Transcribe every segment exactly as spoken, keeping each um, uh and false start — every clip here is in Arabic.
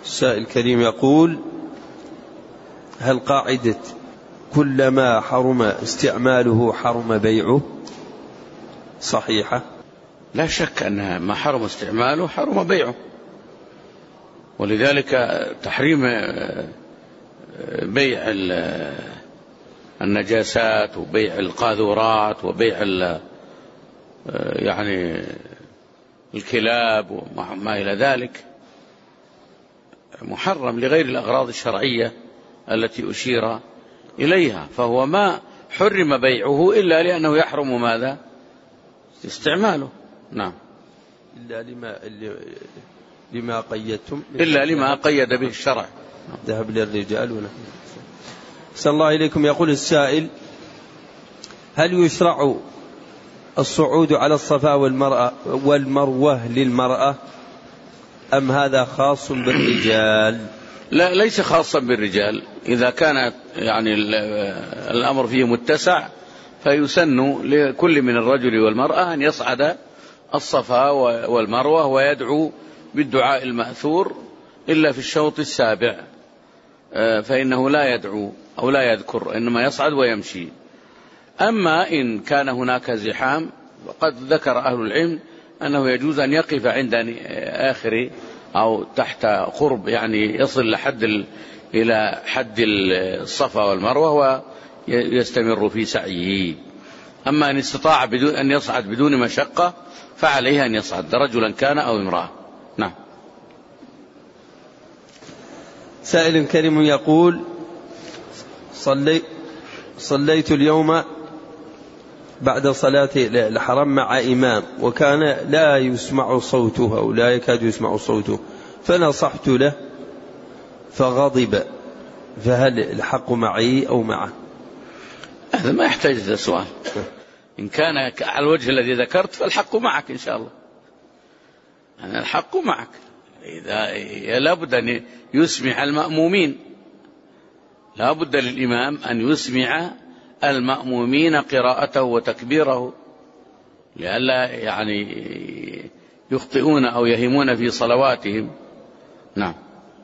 السائل الكريم يقول: هل قاعدة كلما حرم استعماله حرم بيعه صحيحة؟ لا شك أن ما حرم استعماله حرم بيعه، ولذلك تحريم بيع النجاسات وبيع القاذورات وبيع يعني الكلاب وما إلى ذلك محرم لغير الأغراض الشرعية التي أشير إليها، فهو ما حرم بيعه إلا لأنه يحرم ماذا؟ استعماله. نعم. إلا لما, لما قيدتم إلا لما قيد به الشرع. ذهب للرجال ونحن. صلى الله إليكم. يقول السائل: هل يشرع الصعود على الصفا والمرأة والمروة للمرأة أم هذا خاص بالرجال؟ لا، ليس خاصا بالرجال. إذا كان يعني الأمر فيه متسع فيسن لكل من الرجل والمرأة أن يصعد الصفا والمروة ويدعو بالدعاء المأثور إلا في الشوط السابع، فإنه لا يدعو أو لا يذكر، إنما يصعد ويمشي. أما إن كان هناك زحام وقد ذكر أهل العلم أنه يجوز أن يقف عند آخر أو تحت قرب يعني يصل لحد إلى حد الصفا والمروة ويستمر في سعيه. أما إن استطاع بدون أن يصعد بدون مشقة فعليه أن يصعد، رجلا كان أو امرأة. نعم. سائل كريم يقول: صلي صليت اليوم بعد صلاة الحرم مع إمام وكان لا يسمع صوته أو لا يكاد يسمع صوته، فنصحت له فغضب، فهل الحق معي أو معه؟ هذا ما يحتاج هذا السؤال. إن كان على الوجه الذي ذكرت فالحق معك إن شاء الله. أنا الحق معك. إذا لابد أن يسمع المأمومين، لابد للإمام أن يسمع المأمومين قراءته وتكبيره لئلا يعني يخطئون أو يهمون في صلواتهم. نعم.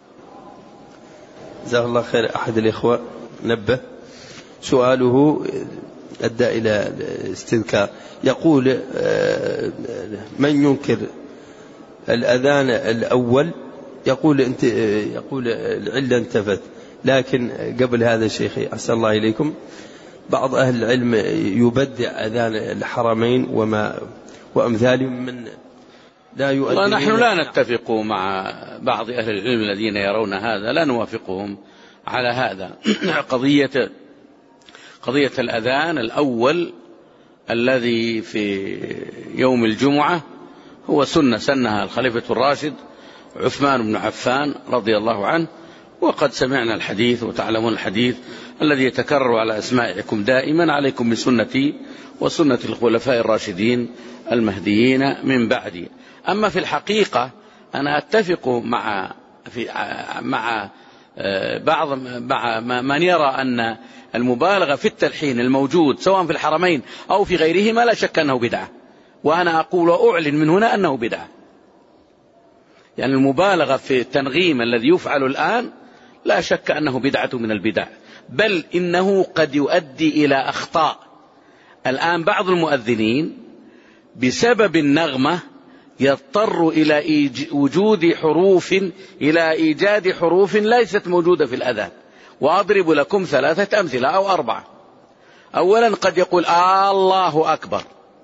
جزاه الله خير. أحد الإخوة نبه سؤاله أدى إلى استذكار، يقول: من ينكر الأذان الأول يقول أنت يقول العلة انتفت، لكن قبل هذا شيخي أحسن الله إليكم بعض أهل العلم يبدع أذان الحرمين وما وأمثالهم من لا يؤذن. نحن لا نتفق مع بعض أهل العلم الذين يرون هذا، لا نوافقهم على هذا. قضية قضية الأذان الأول الذي في يوم الجمعة هو سنة سنها الخليفة الراشد عثمان بن عفان رضي الله عنه، وقد سمعنا الحديث وتعلمون الحديث الذي يتكرر على أسماعكم دائما: عليكم بسنتي وسنة الخلفاء الراشدين المهديين من بعدي. أما في الحقيقة أنا أتفق مع في مع بعض مع من يرى أن المبالغة في التلحين الموجود سواء في الحرمين أو في غيرهما لا شك أنه بدعة، وأنا أقول وأعلن من هنا أنه بدعة. يعني المبالغة في التنغيم الذي يفعل الآن لا شك أنه بدعة من البدع، بل إنه قد يؤدي إلى أخطاء. الآن بعض المؤذنين بسبب النغمة يضطر إلى وجود حروف إلى إيجاد حروف ليست موجودة في الأذان. وأضرب لكم ثلاثة أمثلة أو أربعة. أولا قد يقول آه الله أكبر،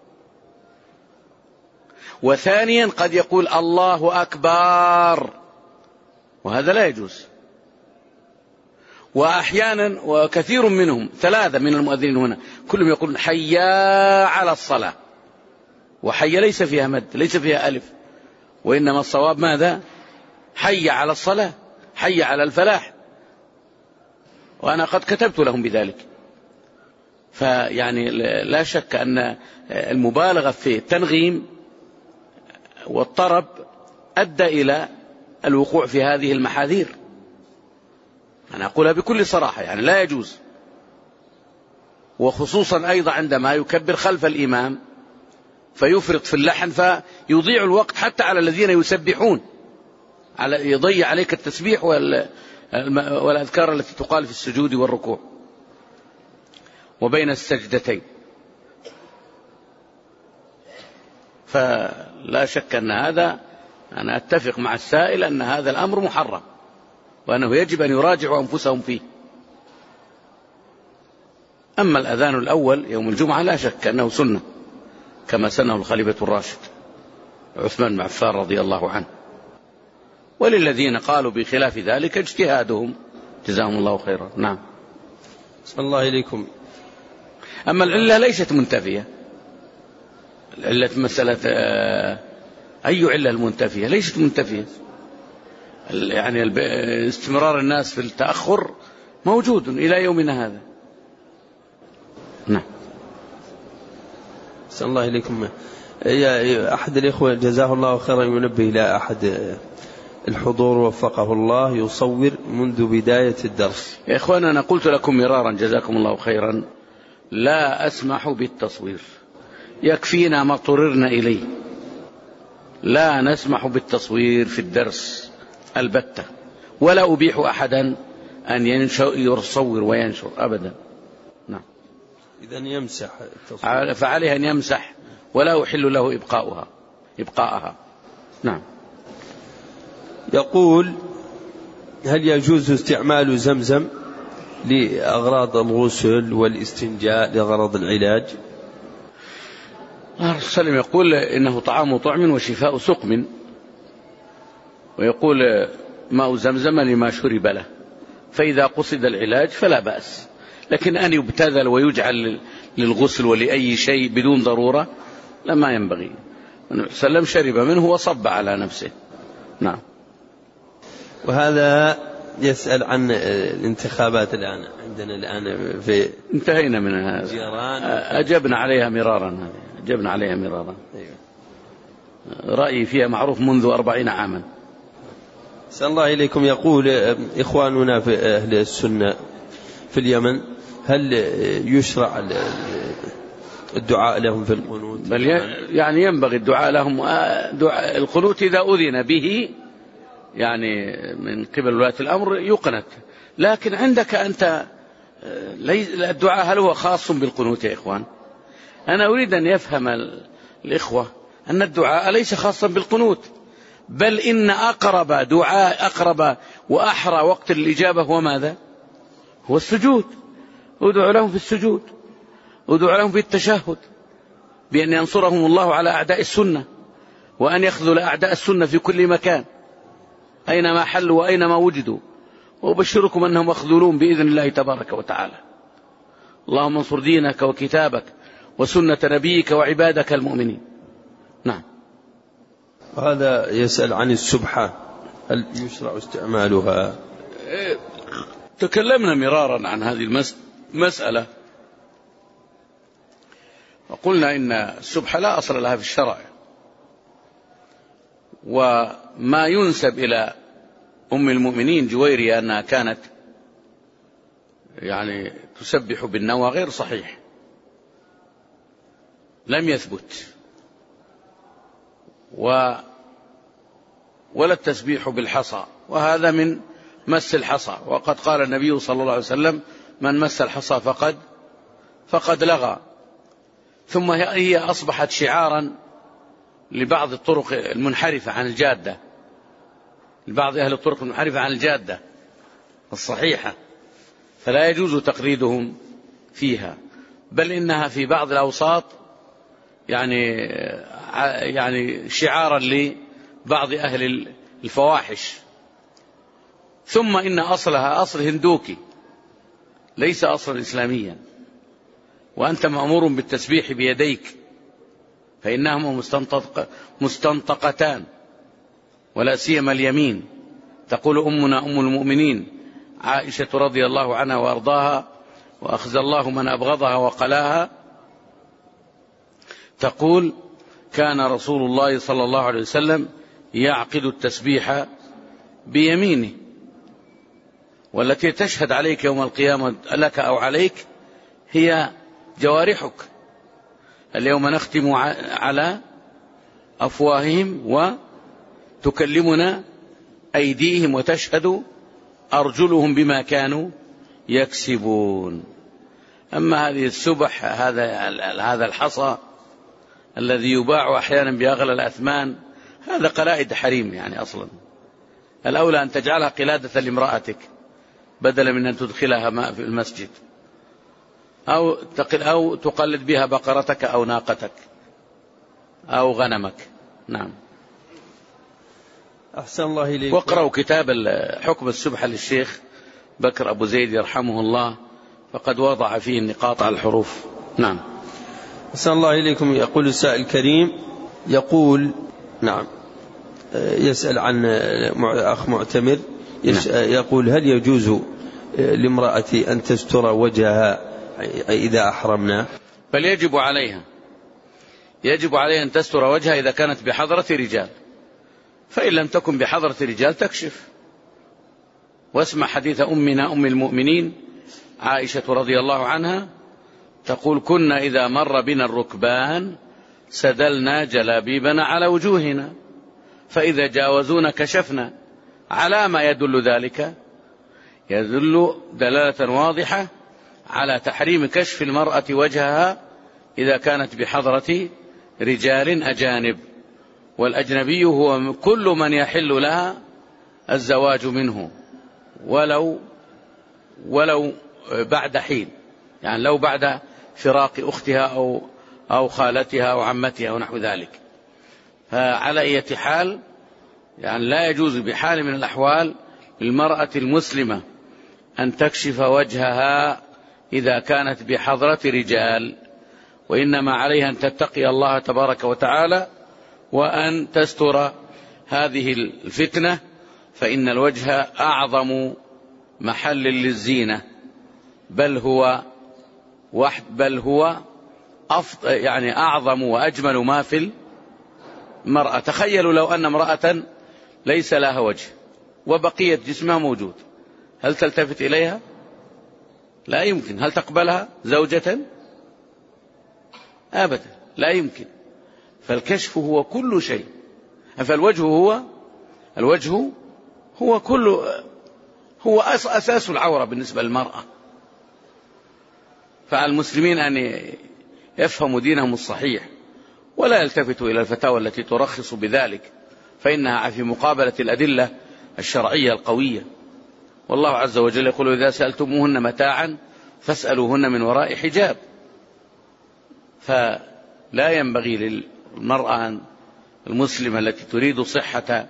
وثانيا قد يقول الله أكبر، وهذا لا يجوز. وأحيانا وكثير منهم ثلاثة من المؤذنين هنا كلهم يقولون حي على الصلاة، وحي ليس فيها مد ليس فيها ألف، وإنما الصواب ماذا؟ حي على الصلاة، حي على الفلاح، وأنا قد كتبت لهم بذلك. فيعني لا شك أن المبالغة في التنغيم والطرب أدى إلى الوقوع في هذه المحاذير. أنا أقولها بكل صراحة، يعني لا يجوز. وخصوصا أيضا عندما يكبر خلف الإمام فيفرط في اللحن فيضيع الوقت حتى على الذين يسبحون. على يضيع عليك التسبيح والأذكار التي تقال في السجود والركوع وبين السجدتين. فلا شك أن هذا، أنا أتفق مع السائل أن هذا الأمر محرم وأنه يجب أن يراجعوا أنفسهم فيه. أما الأذان الأول يوم الجمعة لا شك أنه سنة كما سنه الخليفة الراشد عثمان بن عفان رضي الله عنه، وللذين قالوا بخلاف ذلك اجتهادهم جزاهم الله خيرا. نعم. صلى الله إليكم. أما العلة ليست منتفية، العلة مسألة أي علة المنتفية ليست منتفية، يعني استمرار الناس في التأخر موجود إلى يومنا هذا. نعم. صلى الله إليكم. يا أحد الإخوة جزاه الله خيرا ينبه إلى أحد الحضور وفقه الله يصور منذ بداية الدرس. يا إخوانا أنا قلت لكم مرارا جزاكم الله خيرا لا أسمح بالتصوير، يكفينا ما اضطررنا إليه، لا نسمح بالتصوير في الدرس البتة، ولا أبيح أحدا أن يصور وينشر أبدا. نعم. إذن يمسح التصوير، فعليه أن يمسح ولا أحل له إبقاؤها إبقاءها. نعم. يقول هل يجوز استعمال زمزم لأغراض الغسل والاستنجاء لغرض العلاج؟ الرسول صلى الله عليه وسلم يقول إنه طعام طعم وشفاء سقم، ويقول ماء زمزم لما شرب له، فإذا قصد العلاج فلا بأس، لكن أن يبتذل ويجعل للغسل ولأي شيء بدون ضرورة لما ينبغي. النبي صلى الله عليه وسلم شرب منه وصب على نفسه. نعم. وهذا يسأل عن الانتخابات الآن عندنا الآن في انتهينا من هذا، أجبنا عليها مرارا أجبنا عليها مرارا رأيي فيها معروف منذ أربعين عاما. صلى الله إليكم. يقول إخواننا في أهل السنة في اليمن هل يشرع الدعاء لهم في القنوت؟ بل يعني ينبغي الدعاء لهم، دعاء القنوت إذا أذن به يعني من قبل ولاة الأمر يقنت، لكن عندك أنت الدعاء هل هو خاص بالقنوت يا إخوان؟ أنا أريد أن يفهم الإخوة أن الدعاء ليس خاصا بالقنوت، بل إن أقرب دعاء أقرب وأحرى وقت الإجابة هو ماذا؟ هو السجود. ادعوا لهم في السجود، ادعوا لهم في التشهد بأن ينصرهم الله على أعداء السنة، وأن يخذل أعداء السنة في كل مكان أينما حلوا وأينما وجدوا، وأبشركم أنهم مخذولون بإذن الله تبارك وتعالى. اللهم انصر دينك وكتابك وسنة نبيك وعبادك المؤمنين. نعم. وهذا يسأل عن السبحة هل يشرع استعمالها؟ تكلمنا مرارا عن هذه المسألة وقلنا إن السبحة لا أصل لها في الشرع، وما ينسب إلى أم المؤمنين جويرية أنها كانت يعني تسبح بالنوى غير صحيح، لم يثبت، و ولا التسبيح بالحصى، وهذا من مس الحصى، وقد قال النبي صلى الله عليه وسلم من مس الحصى فقد فقد لغى. ثم هي أصبحت شعارا لبعض الطرق المنحرفة عن الجادة، لبعض أهل الطرق المنحرفة عن الجادة الصحيحة، فلا يجوز تقليدهم فيها، بل إنها في بعض الأوساط يعني يعني شعارا لبعض أهل الفواحش. ثم إن أصلها أصل هندوكي ليس أصلا إسلاميا، وأنت مأمور بالتسبيح بيديك فإنهما مستنطق مستنطقتان، ولا سيما اليمين. تقول أمنا أم المؤمنين عائشة رضي الله عنها وأرضاها وأخزى الله من أبغضها وقلاها، تقول كان رسول الله صلى الله عليه وسلم يعقد التسبيح بيمينه، والتي تشهد عليك يوم القيامة لك أو عليك هي جوارحك. اليوم نختم على أفواههم وتكلمنا أيديهم وتشهد أرجلهم بما كانوا يكسبون. أما هذه السبح، هذا هذا الحصى الذي يباع أحيانا بأغلى الأثمان، هذا قلائد حريم يعني أصلا. الأولى أن تجعلها قلادة لامرأتك بدلا من أن تدخلها ماء في المسجد، أو أو تقلد بها بقرتك أو ناقتك أو غنمك. نعم. أحسن الله إليك. واقرأوا كتاب حكم السبحة للشيخ بكر أبو زيد يرحمه الله، فقد وضع فيه النقاط على الحروف. نعم. أحسن الله إليكم. يقول السائل الكريم، يقول نعم يسأل عن أخ معتمر، نعم. يقول: هل يجوز لامرأتي أن تستر وجهها إذا أحرمنا؟ بل يجب عليها، يجب عليها أن تستر وجهها إذا كانت بحضرة رجال، فإن لم تكن بحضرة رجال تكشف. واسمع حديث أمنا أم المؤمنين عائشة رضي الله عنها تقول: كنا إذا مر بنا الركبان سدلنا جلابيبنا على وجوهنا، فإذا جاوزونا كشفنا. على ما يدل ذلك؟ يدل دلالة واضحة على تحريم كشف المرأة وجهها إذا كانت بحضرة رجال أجانب. والأجنبي هو كل من يحل لها الزواج منه، ولو ولو بعد حين، يعني لو بعد فراق أختها أو أو خالتها أو عمتها أو نحو ذلك. فعلى أي حال يعني لا يجوز بحال من الأحوال للمرأة المسلمة أن تكشف وجهها إذا كانت بحضرة رجال، وإنما عليها أن تتقي الله تبارك وتعالى وأن تستر هذه الفتنة، فإن الوجه أعظم محل للزينة، بل هو واحد بل هو أفضل يعني أعظم وأجمل ما في المرأة. تخيلوا لو أن امرأة ليس لها وجه وبقية جسمها موجود، هل تلتفت إليها؟ لا يمكن. هل تقبلها زوجة؟ أبدا لا يمكن. فالكشف هو كل شيء، فالوجه هو الوجه هو كل هو أساس العورة بالنسبة للمرأة. فعلى المسلمين أن يفهموا دينهم الصحيح ولا يلتفتوا إلى الفتاوى التي ترخص بذلك، فإنها في مقابلة الأدلة الشرعية القوية. والله عز وجل يقول: إذا سألتموهن متاعا فاسألوهن من وراء حجاب. فلا ينبغي للمرأة المسلمة التي تريد صحة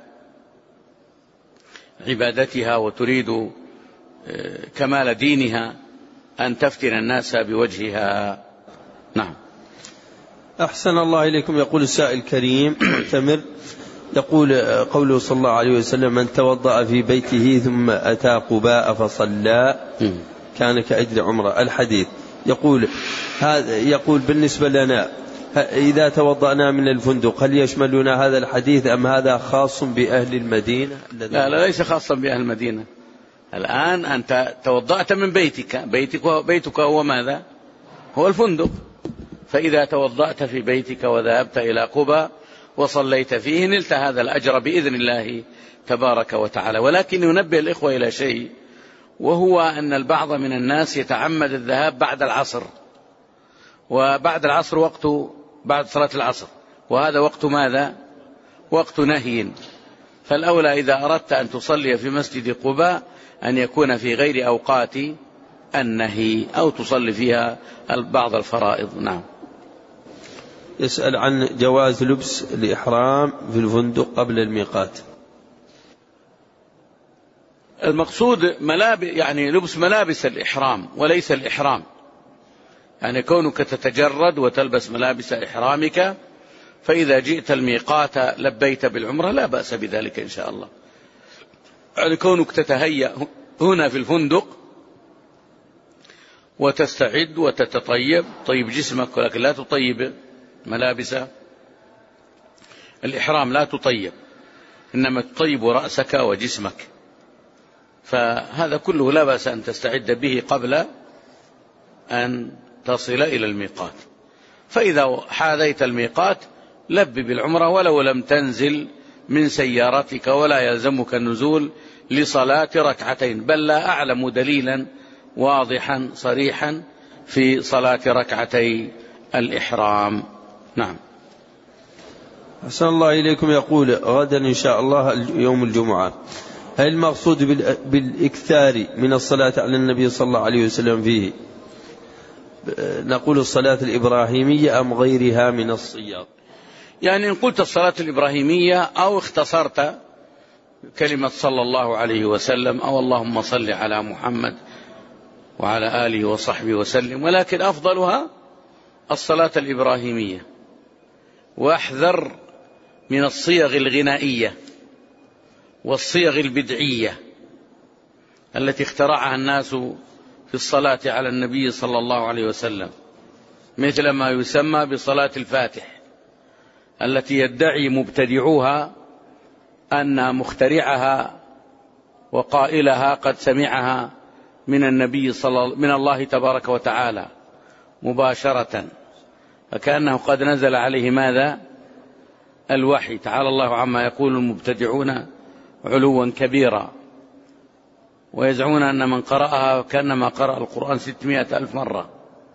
عبادتها وتريد كمال دينها أن تفتن الناس بوجهها. نعم. أحسن الله إليكم. يقول السائل الكريم معتمر، يقول: قوله صلى الله عليه وسلم: من توضأ في بيته ثم أتى قباء فصلى كان كأجر عمره. الحديث يقول هذا يقول بالنسبة لنا إذا توضأنا من الفندق هل يشملنا هذا الحديث أم هذا خاص بأهل المدينة؟ لا لا، ليس خاصا بأهل المدينة. الآن أنت توضأت من بيتك، بيتك بيتك هو ماذا؟ هو الفندق. فإذا توضأت في بيتك وذهبت إلى قباء وصليت فيه نلت هذا الأجر بإذن الله تبارك وتعالى. ولكن ينبه الإخوة إلى شيء، وهو أن البعض من الناس يتعمد الذهاب بعد العصر، وبعد العصر وقت بعد صلاة العصر، وهذا وقت ماذا؟ وقت نهي. فالأولى إذا أردت أن تصلي في مسجد قباء أن يكون في غير أوقات النهي أو تصلي فيها بعض الفرائض. نعم. يسأل عن جواز لبس الإحرام في الفندق قبل الميقات. المقصود ملابس، يعني لبس ملابس الإحرام وليس الإحرام، يعني كونك تتجرد وتلبس ملابس إحرامك، فإذا جئت الميقات لبيت بالعمرة لا بأس بذلك إن شاء الله. يعني كونك تتهيأ هنا في الفندق وتستعد وتتطيب، طيب جسمك، ولكن لا تطيب ملابس الإحرام، لا تطيب، إنما تطيب رأسك وجسمك. فهذا كله لا بأس أن تستعد به قبل أن تصل إلى الميقات. فإذا حاذيت الميقات لب بالعمرة ولو لم تنزل من سيارتك ولا يلزمك النزول لصلاة ركعتين، بل لا أعلم دليلا واضحا صريحا في صلاة ركعتي الإحرام. نعم. أحسن الله إليكم. يقول غدا إن شاء الله يوم الجمعة، هل المقصود بالإكثار من الصلاة على النبي صلى الله عليه وسلم فيه نقول الصلاة الإبراهيمية أم غيرها من الصيغ؟ يعني إن قلت الصلاة الإبراهيمية أو اختصرت كلمة صلى الله عليه وسلم أو اللهم صل على محمد وعلى آله وصحبه وسلم، ولكن أفضلها الصلاة الإبراهيمية. واحذر من الصيغ الغنائية والصيغ البدعية التي اخترعها الناس في الصلاة على النبي صلى الله عليه وسلم، مثل ما يسمى بصلاة الفاتح، التي يدعي مبتدعوها أن مخترعها وقائلها قد سمعها من النبي صلى من الله تبارك وتعالى مباشرة، فكأنه قد نزل عليه ماذا؟ الوحي. تعالى الله عما يقول المبتدعون علوا كبيرا، ويزعمون أن من قرأها كأنما قرأ القرآن ستمائة ألف مرة،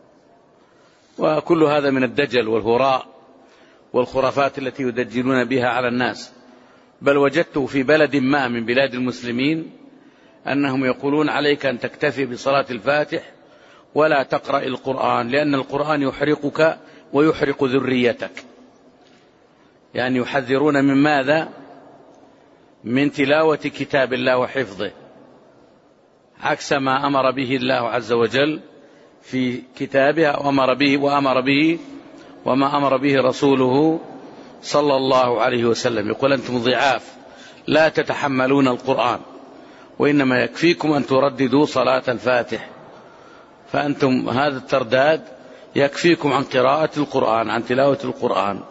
وكل هذا من الدجل والهراء والخرافات التي يدجلون بها على الناس. بل وجدت في بلد ما من بلاد المسلمين أنهم يقولون عليك أن تكتفي بصلاة الفاتح ولا تقرأ القرآن، لأن القرآن يحرقك ويحرق ذريتك. يعني يحذرون من ماذا؟ من تلاوة كتاب الله وحفظه، عكس ما أمر به الله عز وجل في كتابه وأمر به وأمر به وما أمر به رسوله صلى الله عليه وسلم. يقول أنتم ضعاف لا تتحملون القرآن، وإنما يكفيكم أن ترددوا صلاة الفاتح، فأنتم هذا الترداد يكفيكم عن قراءة القرآن، عن تلاوة القرآن.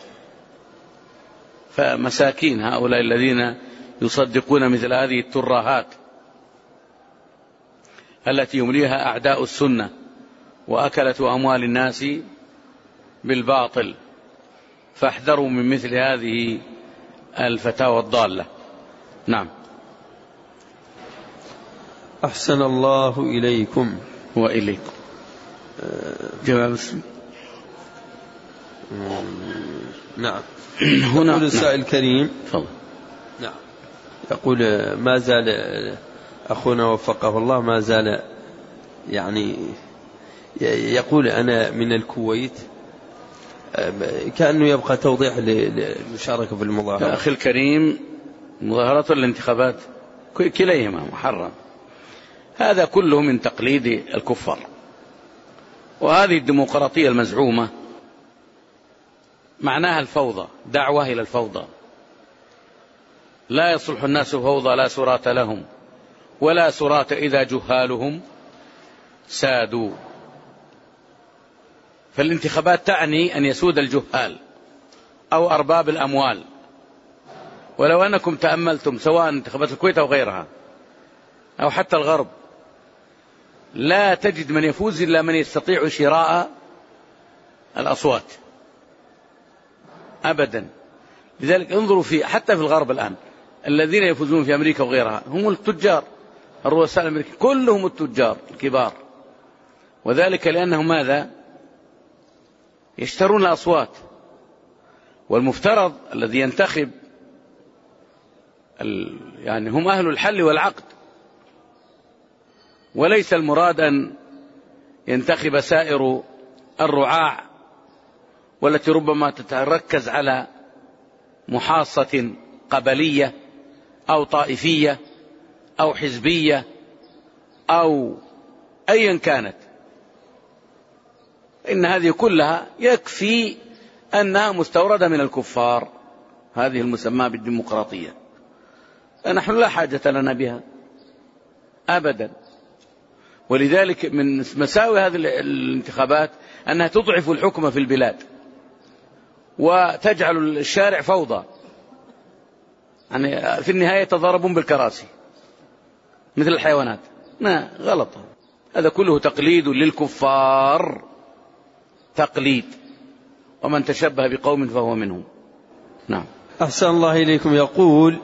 فمساكين هؤلاء الذين يصدقون مثل هذه الترهات التي يمليها أعداء السنة وأكلة أموال الناس بالباطل، فاحذروا من مثل هذه الفتاوى الضالة. نعم. أحسن الله إليكم وإليكم. جواب السؤال. نعم. هنا يقول السائل الكريم فضل. نعم. يقول ما زال أخونا وفقه الله ما زال يعني يقول أنا من الكويت، كأنه يبقى توضيح للمشاركة في المظاهرة. أخي الكريم، مظاهرات الانتخابات كليهما محرم، هذا كله من تقليد الكفار. وهذه الديمقراطية المزعومة معناها الفوضى، دعوة إلى الفوضى. لا يصلح الناس فوضى لا سرات لهم، ولا سرات إذا جهالهم سادوا. فالانتخابات تعني أن يسود الجهال أو أرباب الأموال. ولو أنكم تأملتم سواء انتخابات الكويت أو غيرها أو حتى الغرب، لا تجد من يفوز إلا من يستطيع شراء الأصوات أبدا. لذلك انظروا في حتى في الغرب الآن الذين يفوزون في أمريكا وغيرها هم التجار، الرؤساء الأمريكيين كلهم التجار الكبار، وذلك لأنهم ماذا؟ يشترون الأصوات. والمفترض الذي ينتخب يعني هم أهل الحل والعقد، وليس المراد أن ينتخب سائر الرعاع والتي ربما تتركز على محاصة قبلية أو طائفية أو حزبية أو أيا كانت. إن هذه كلها يكفي أنها مستوردة من الكفار، هذه المسمى بالديمقراطية. نحن لا حاجة لنا بها أبدا. ولذلك من مساوئ هذه الانتخابات أنها تضعف الحكم في البلاد وتجعل الشارع فوضى، يعني في النهاية يتضاربون بالكراسي مثل الحيوانات. لا، غلط. هذا كله تقليد للكفار، تقليد، ومن تشبه بقوم فهو منهم. نعم. أحسن الله إليكم. يقول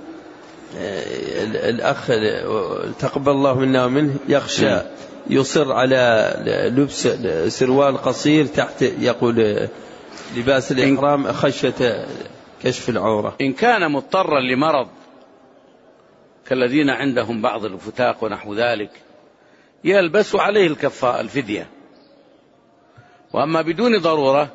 الأخ تقبل الله منا ومنه يخشى يصر على لبس سروال قصير تحت يقول لباس الإحرام خشية كشف العورة. إن كان مضطرا لمرض كالذين عندهم بعض الفتاق ونحو ذلك يلبس عليه الكفاء الفدية. وأما بدون ضرورة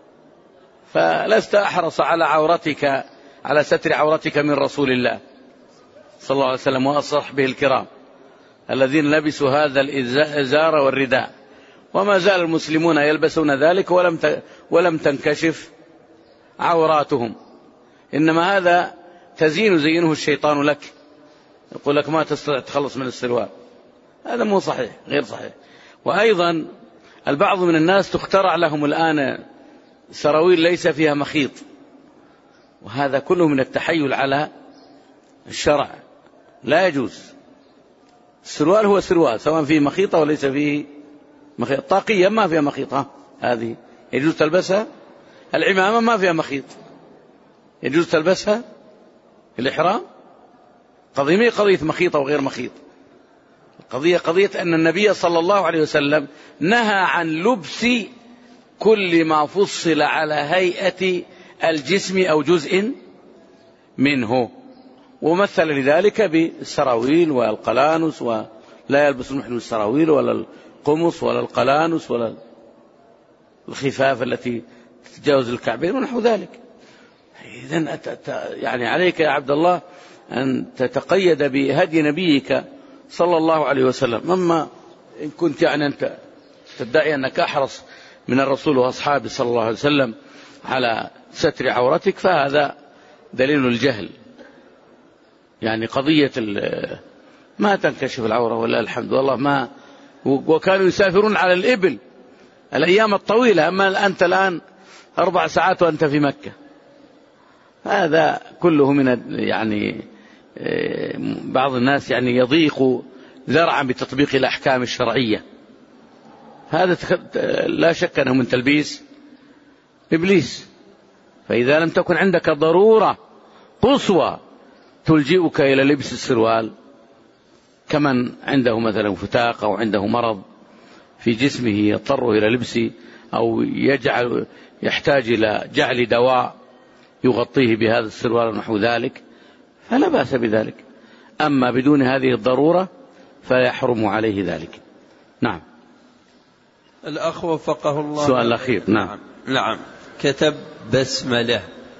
فلست أحرص على عورتك على ستر عورتك من رسول الله صلى الله عليه وسلم وأصحابه الكرام الذين لبسوا هذا الإزار والرداء، وما زال المسلمون يلبسون ذلك ولم ولم تنكشف عوراتهم. إنما هذا تزيين زينه الشيطان لك، يقول لك ما تستطيع تخلص من السروال. هذا مو صحيح، غير صحيح. وأيضا البعض من الناس تخترع لهم الآن سراويل ليس فيها مخيط، وهذا كله من التحيل على الشرع، لا يجوز. السروال هو سروال سواء فيه مخيطة وليس فيه مخيط. طاقية ما فيها مخيط، هذه يجوز تلبسها. العمامة ما فيها مخيط، يجوز تلبسها. الإحرام قضية ما قضية مخيطة وغير مخيط، القضية قضية أن النبي صلى الله عليه وسلم نهى عن لبس كل ما فصل على هيئة الجسم أو جزء منه، ومثل لذلك بالسراويل والقلانس، ولا يلبس المحرم السراويل ولا القمص ولا القلانس ولا الخفاف التي تتجاوز الكعبين ونحو ذلك. إذن يعني عليك يا عبد الله أن تتقيد بهدي نبيك صلى الله عليه وسلم. أما إن كنت يعني أنت تدعي أنك أحرص من الرسول وأصحابه صلى الله عليه وسلم على ستر عورتك فهذا دليل الجهل. يعني قضية ما تنكشف العورة ولا الحمد والله ما، وكانوا يسافرون على الإبل الأيام الطويلة، أما أنت الآن أربع ساعات وأنت في مكة. هذا كله من يعني بعض الناس يعني يضيق ذرعا بتطبيق الأحكام الشرعية. هذا لا شك أنه من تلبيس إبليس. فإذا لم تكن عندك ضرورة قصوى تلجئك إلى لبس السروال كمن عنده مثلا فتاق أو عنده مرض في جسمه يضطر إلى لبسه أو يجعل يحتاج إلى جعل دواء يغطيه بهذا السروال ونحو ذلك فلا بأس بذلك. أما بدون هذه الضرورة فيحرم عليه ذلك. نعم. الأخ وفقه الله. سؤال الأخير. نعم. نعم. كتب بسملة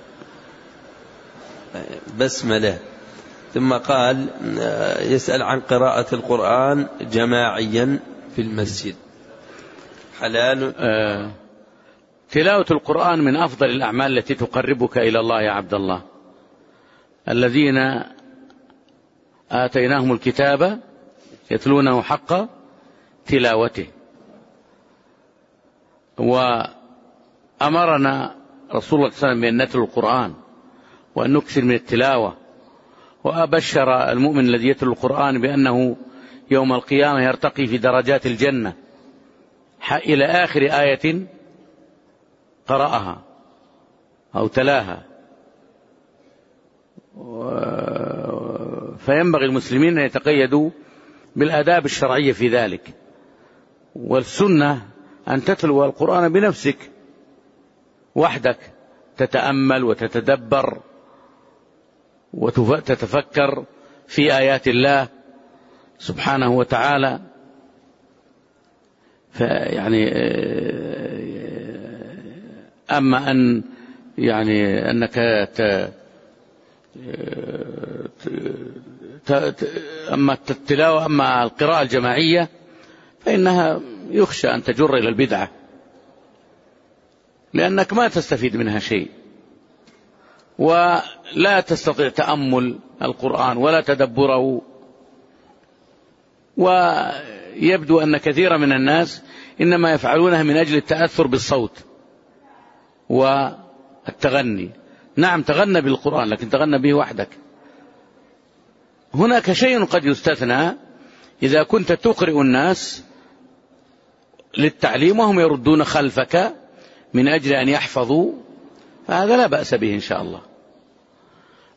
بسملة ثم قال يسأل عن قراءة القرآن جماعيا في المسجد حلال؟ آه تلاوة القرآن من أفضل الأعمال التي تقربك إلى الله يا عبد الله. الذين آتيناهم الكتاب يتلونه حق تلاوته. وأمرنا رسول الله صلى الله عليه وسلم بأن نتلو القرآن وأن نكثر من التلاوة، وأبشر المؤمن الذي يتلو القرآن بأنه يوم القيامة يرتقي في درجات الجنة إلى آخر آية قرأها أو تلاها. فينبغي المسلمين أن يتقيدوا بالآداب الشرعية في ذلك. والسنة أن تتلو القرآن بنفسك وحدك، تتأمل وتتدبر وتتفكر في آيات الله سبحانه وتعالى. فيعني أما أن يعني أنك ت أما التلاوة أما القراءة الجماعية فإنها يخشى أن تجر إلى البدعة، لأنك ما تستفيد منها شيء، ولا تستطيع تأمل القرآن ولا تدبره. ويبدو أن كثيرا من الناس إنما يفعلونها من أجل التأثر بالصوت والتغني. نعم تغنى بالقرآن لكن تغنى به وحدك. هناك شيء قد يستثنى إذا كنت تقرئ الناس للتعليم وهم يردون خلفك من أجل أن يحفظوا، فهذا لا بأس به إن شاء الله.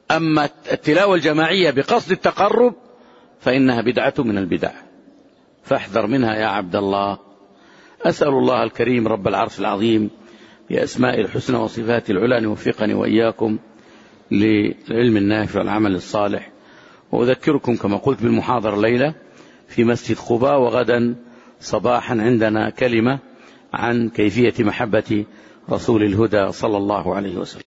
أما التلاوة الجماعية بقصد التقرب فإنها بدعة من البدع، فاحذر منها يا عبد الله. أسأل الله الكريم رب العرش العظيم بأسماء الحسنى وصفات العلى أن يوفقني وإياكم للعلم النافع والعمل الصالح. وأذكركم كما قلت بالمحاضرة الليلة في مسجد قباء، وغدا صباحا عندنا كلمة عن كيفية محبة رسول الهدى صلى الله عليه وسلم.